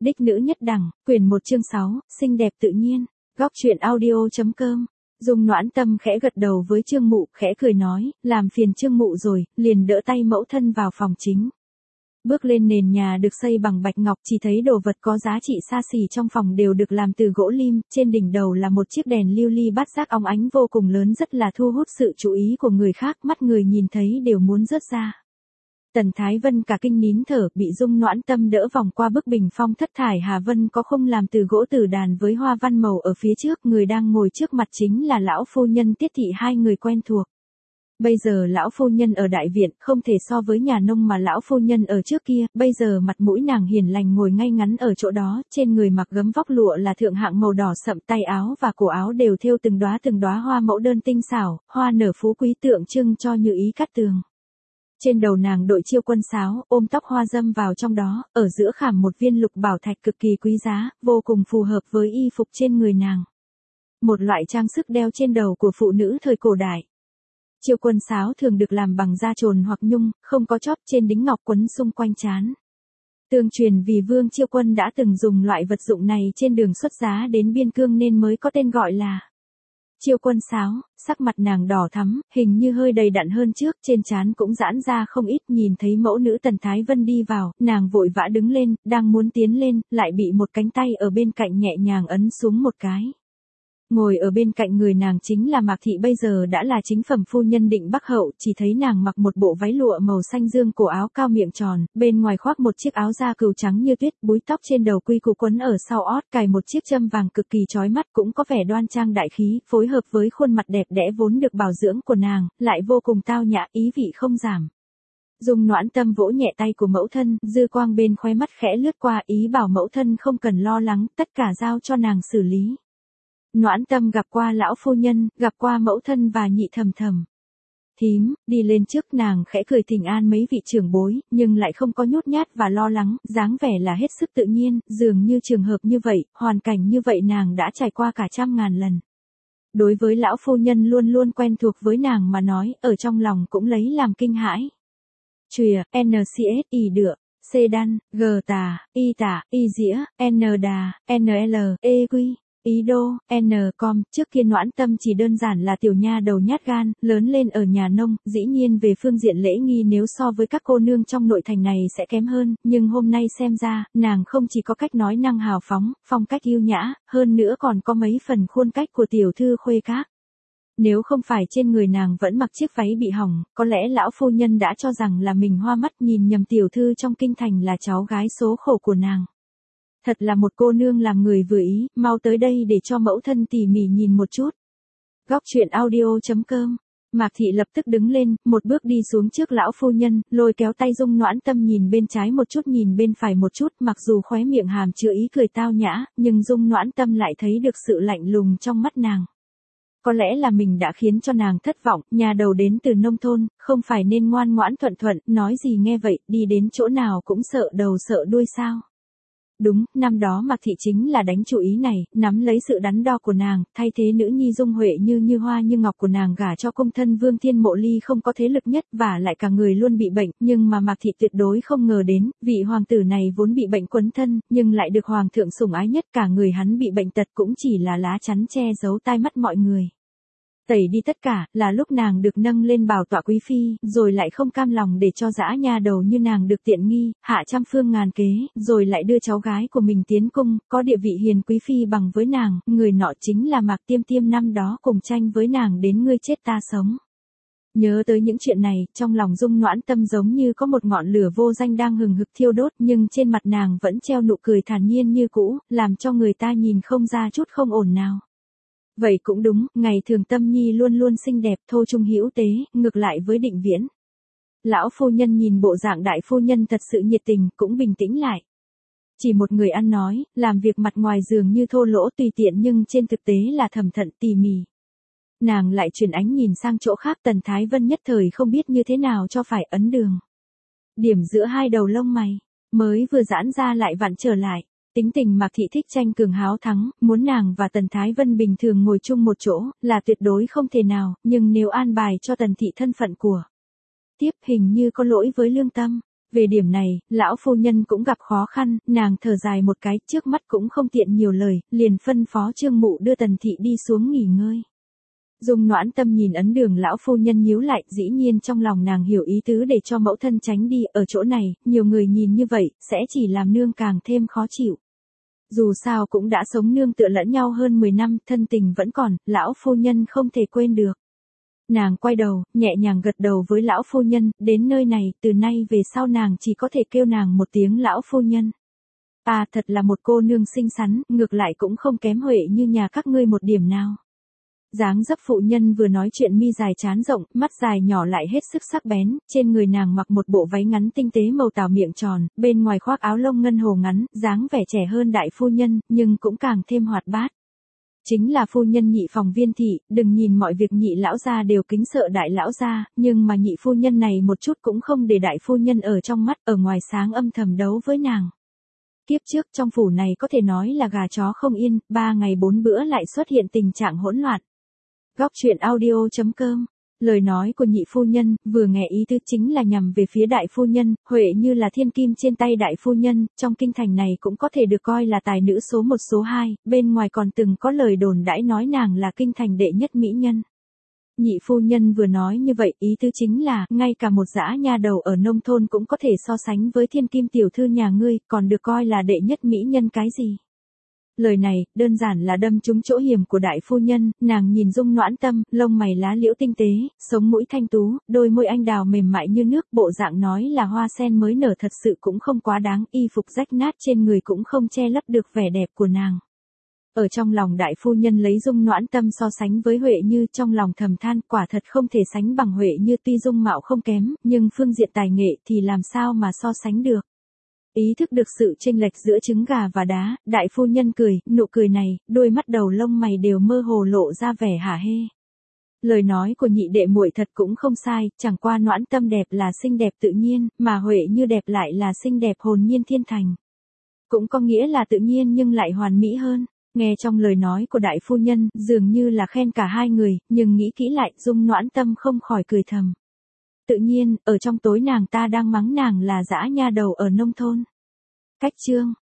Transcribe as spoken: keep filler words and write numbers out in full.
Đích nữ nhất đẳng, quyển một chương sáu, xinh đẹp tự nhiên. Góc truyện audio.com. Dung Noãn Tâm khẽ gật đầu với Trương Mụ, khẽ cười nói, làm phiền Trương Mụ rồi, liền đỡ tay mẫu thân vào phòng chính. Bước lên nền nhà được xây bằng bạch ngọc, chỉ thấy đồ vật có giá trị xa xỉ trong phòng đều được làm từ gỗ lim, trên đỉnh đầu là một chiếc đèn lưu ly bát giác óng ánh vô cùng lớn, rất là thu hút sự chú ý của người khác, mắt người nhìn thấy đều muốn rớt ra. Tần Thái Vân cả kinh nín thở, bị Dung Noãn Tâm đỡ vòng qua bức bình phong thất thải Hà Vân có khung làm từ gỗ tử đàn với hoa văn màu ở phía trước, người đang ngồi trước mặt chính là lão phu nhân Tiết Thị, hai người quen thuộc. Bây giờ lão phu nhân ở đại viện, không thể so với nhà nông mà lão phu nhân ở trước kia, bây giờ mặt mũi nàng hiền lành ngồi ngay ngắn ở chỗ đó, trên người mặc gấm vóc lụa là thượng hạng màu đỏ sậm, tay áo và cổ áo đều thêu từng đóa từng đóa hoa mẫu đơn tinh xảo, hoa nở phú quý tượng trưng cho như ý cát tường. Trên đầu nàng đội chiêu quân sáo, ôm tóc hoa dâm vào trong đó, ở giữa khảm một viên lục bảo thạch cực kỳ quý giá, vô cùng phù hợp với y phục trên người nàng. Một loại trang sức đeo trên đầu của phụ nữ thời cổ đại. Chiêu quân sáo thường được làm bằng da trồn hoặc nhung, không có chóp, trên đính ngọc quấn xung quanh trán. Tương truyền vì Vương Chiêu Quân đã từng dùng loại vật dụng này trên đường xuất giá đến biên cương nên mới có tên gọi là Chiêu Quân sáo. Sắc mặt nàng đỏ thắm, hình như hơi đầy đặn hơn trước, trên trán cũng giãn ra không ít, nhìn thấy mẫu nữ Tần Thái Vân đi vào, nàng vội vã đứng lên, đang muốn tiến lên, lại bị một cánh tay ở bên cạnh nhẹ nhàng ấn xuống một cái. Ngồi ở bên cạnh người nàng chính là Mạc Thị, bây giờ đã là chính phẩm phu nhân Định Bắc Hậu, chỉ thấy nàng mặc một bộ váy lụa màu xanh dương, cổ áo cao miệng tròn, bên ngoài khoác một chiếc áo da cừu trắng như tuyết, búi tóc trên đầu quy củ quấn ở sau ót, cài một chiếc châm vàng cực kỳ chói mắt, cũng có vẻ đoan trang đại khí, phối hợp với khuôn mặt đẹp đẽ vốn được bảo dưỡng của nàng, lại vô cùng tao nhã, ý vị không giảm. Dung Noãn Tâm vỗ nhẹ tay của mẫu thân, dư quang bên khóe mắt khẽ lướt qua, ý bảo mẫu thân không cần lo lắng, tất cả giao cho nàng xử lý. Noãn Tâm gặp qua lão phu nhân, gặp qua mẫu thân và nhị thầm thầm. Thím, đi lên trước, nàng khẽ cười thỉnh an mấy vị trưởng bối, nhưng lại không có nhút nhát và lo lắng, dáng vẻ là hết sức tự nhiên, dường như trường hợp như vậy, hoàn cảnh như vậy nàng đã trải qua cả trăm ngàn lần. Đối với lão phu nhân luôn luôn quen thuộc với nàng mà nói, ở trong lòng cũng lấy làm kinh hãi. Chùa, en xê ét, y đựa, C đan, G tà, Y tả, Y dĩa, N đà, N L, E quy. Ý đô, N com, trước kia Noãn Tâm chỉ đơn giản là tiểu nha đầu nhát gan, lớn lên ở nhà nông, dĩ nhiên về phương diện lễ nghi nếu so với các cô nương trong nội thành này sẽ kém hơn, nhưng hôm nay xem ra, nàng không chỉ có cách nói năng hào phóng, phong cách yêu nhã, hơn nữa còn có mấy phần khuôn cách của tiểu thư khuê các. Nếu không phải trên người nàng vẫn mặc chiếc váy bị hỏng, có lẽ lão phu nhân đã cho rằng là mình hoa mắt, nhìn nhầm tiểu thư trong kinh thành là cháu gái số khổ của nàng. Thật là một cô nương làm người vừa ý, mau tới đây để cho mẫu thân tỉ mỉ nhìn một chút. Góc truyện audio.com. Mạc Thị lập tức đứng lên, một bước đi xuống trước lão phu nhân, lôi kéo tay Dung Noãn Tâm nhìn bên trái một chút, nhìn bên phải một chút, mặc dù khóe miệng hàm chứa ý cười tao nhã, nhưng Dung Noãn Tâm lại thấy được sự lạnh lùng trong mắt nàng. Có lẽ là mình đã khiến cho nàng thất vọng, nhà đầu đến từ nông thôn, không phải nên ngoan ngoãn thuận thuận, nói gì nghe vậy, đi đến chỗ nào cũng sợ đầu sợ đuôi sao. Đúng, năm đó Mạc Thị chính là đánh chủ ý này, nắm lấy sự đắn đo của nàng, thay thế nữ nhi Dung Huệ như như hoa như ngọc của nàng gả cho công thân Vương Thiên Mộ Ly không có thế lực nhất và lại cả người luôn bị bệnh, nhưng mà Mạc Thị tuyệt đối không ngờ đến, vị hoàng tử này vốn bị bệnh quấn thân, nhưng lại được hoàng thượng sủng ái nhất, cả người hắn bị bệnh tật cũng chỉ là lá chắn che giấu tai mắt mọi người. Tẩy đi tất cả, là lúc nàng được nâng lên bảo tọa quý phi, rồi lại không cam lòng để cho dã nha đầu như nàng được tiện nghi, hạ trăm phương ngàn kế, rồi lại đưa cháu gái của mình tiến cung, có địa vị hiền quý phi bằng với nàng, người nọ chính là Mạc Tiêm Tiêm năm đó cùng tranh với nàng đến ngươi chết ta sống. Nhớ tới những chuyện này, trong lòng Dung Noãn Tâm giống như có một ngọn lửa vô danh đang hừng hực thiêu đốt, nhưng trên mặt nàng vẫn treo nụ cười thản nhiên như cũ, làm cho người ta nhìn không ra chút không ổn nào. Vậy cũng đúng, ngày thường Tâm Nhi luôn luôn xinh đẹp, thô trung hữu tế, ngược lại với Định Viễn. Lão phu nhân nhìn bộ dạng đại phu nhân thật sự nhiệt tình, cũng bình tĩnh lại. Chỉ một người ăn nói, làm việc mặt ngoài dường như thô lỗ tùy tiện nhưng trên thực tế là thầm thận tỉ mỉ. Nàng lại chuyển ánh nhìn sang chỗ khác, Tần Thái Vân nhất thời không biết như thế nào cho phải ấn đường. Điểm giữa hai đầu lông mày, mới vừa giãn ra lại vặn trở lại. Tính tình Mạc Thị thích tranh cường háo thắng, muốn nàng và Tần Thái Vân bình thường ngồi chung một chỗ, là tuyệt đối không thể nào, nhưng nếu an bài cho Tần Thị thân phận của tiếp hình như có lỗi với lương tâm. Về điểm này, lão phu nhân cũng gặp khó khăn, nàng thở dài một cái, trước mắt cũng không tiện nhiều lời, liền phân phó Trương Mụ đưa Tần Thị đi xuống nghỉ ngơi. Dung Noãn Tâm nhìn ấn đường lão phu nhân nhíu lại, dĩ nhiên trong lòng nàng hiểu ý tứ để cho mẫu thân tránh đi, ở chỗ này, nhiều người nhìn như vậy, sẽ chỉ làm nương càng thêm khó chịu. Dù sao cũng đã sống nương tựa lẫn nhau hơn mười năm, thân tình vẫn còn, lão phu nhân không thể quên được. Nàng quay đầu, nhẹ nhàng gật đầu với lão phu nhân, đến nơi này, từ nay về sau nàng chỉ có thể kêu nàng một tiếng lão phu nhân. À, thật là một cô nương xinh xắn, ngược lại cũng không kém Huệ như nhà các ngươi một điểm nào. Dáng dấp phụ nhân vừa nói chuyện, mi dài trán rộng, mắt dài nhỏ lại hết sức sắc bén, trên người nàng mặc một bộ váy ngắn tinh tế màu tảo miệng tròn, bên ngoài khoác áo lông ngân hồ ngắn, dáng vẻ trẻ hơn đại phu nhân, nhưng cũng càng thêm hoạt bát. Chính là phu nhân Nhị phòng Viên thị, đừng nhìn mọi việc Nhị lão gia đều kính sợ đại lão gia, nhưng mà Nhị phu nhân này một chút cũng không để đại phu nhân ở trong mắt, ở ngoài sáng âm thầm đấu với nàng. Kiếp trước trong phủ này có thể nói là gà chó không yên, ba ngày bốn bữa lại xuất hiện tình trạng hỗn loạn. Góc truyện audio chấm com. Lời nói của Nhị phu nhân, vừa nghe ý tứ chính là nhằm về phía đại phu nhân, Huệ như là thiên kim trên tay đại phu nhân, trong kinh thành này cũng có thể được coi là tài nữ số một số hai, bên ngoài còn từng có lời đồn đãi nói nàng là kinh thành đệ nhất mỹ nhân. Nhị phu nhân vừa nói như vậy, ý tứ chính là, ngay cả một dã nha đầu ở nông thôn cũng có thể so sánh với thiên kim tiểu thư nhà ngươi, còn được coi là đệ nhất mỹ nhân cái gì. Lời này, đơn giản là đâm trúng chỗ hiểm của đại phu nhân, nàng nhìn Dung Noãn Tâm, lông mày lá liễu tinh tế, sống mũi thanh tú, đôi môi anh đào mềm mại như nước, bộ dạng nói là hoa sen mới nở thật sự cũng không quá đáng, y phục rách nát trên người cũng không che lấp được vẻ đẹp của nàng. Ở trong lòng đại phu nhân lấy Dung Noãn Tâm so sánh với Huệ Như, trong lòng thầm than, quả thật không thể sánh bằng Huệ Như, tuy dung mạo không kém, nhưng phương diện tài nghệ thì làm sao mà so sánh được. Ý thức được sự chênh lệch giữa trứng gà và đá, đại phu nhân cười, nụ cười này, đôi mắt đầu lông mày đều mơ hồ lộ ra vẻ hả hê. Lời nói của nhị đệ muội thật cũng không sai, chẳng qua Noãn Tâm đẹp là xinh đẹp tự nhiên, mà Huệ Như đẹp lại là xinh đẹp hồn nhiên thiên thành. Cũng có nghĩa là tự nhiên nhưng lại hoàn mỹ hơn. Nghe trong lời nói của đại phu nhân, dường như là khen cả hai người, nhưng nghĩ kỹ lại, Dung Noãn Tâm không khỏi cười thầm. Tự nhiên, ở trong tối nàng ta đang mắng nàng là dã nha đầu ở nông thôn. Cách chương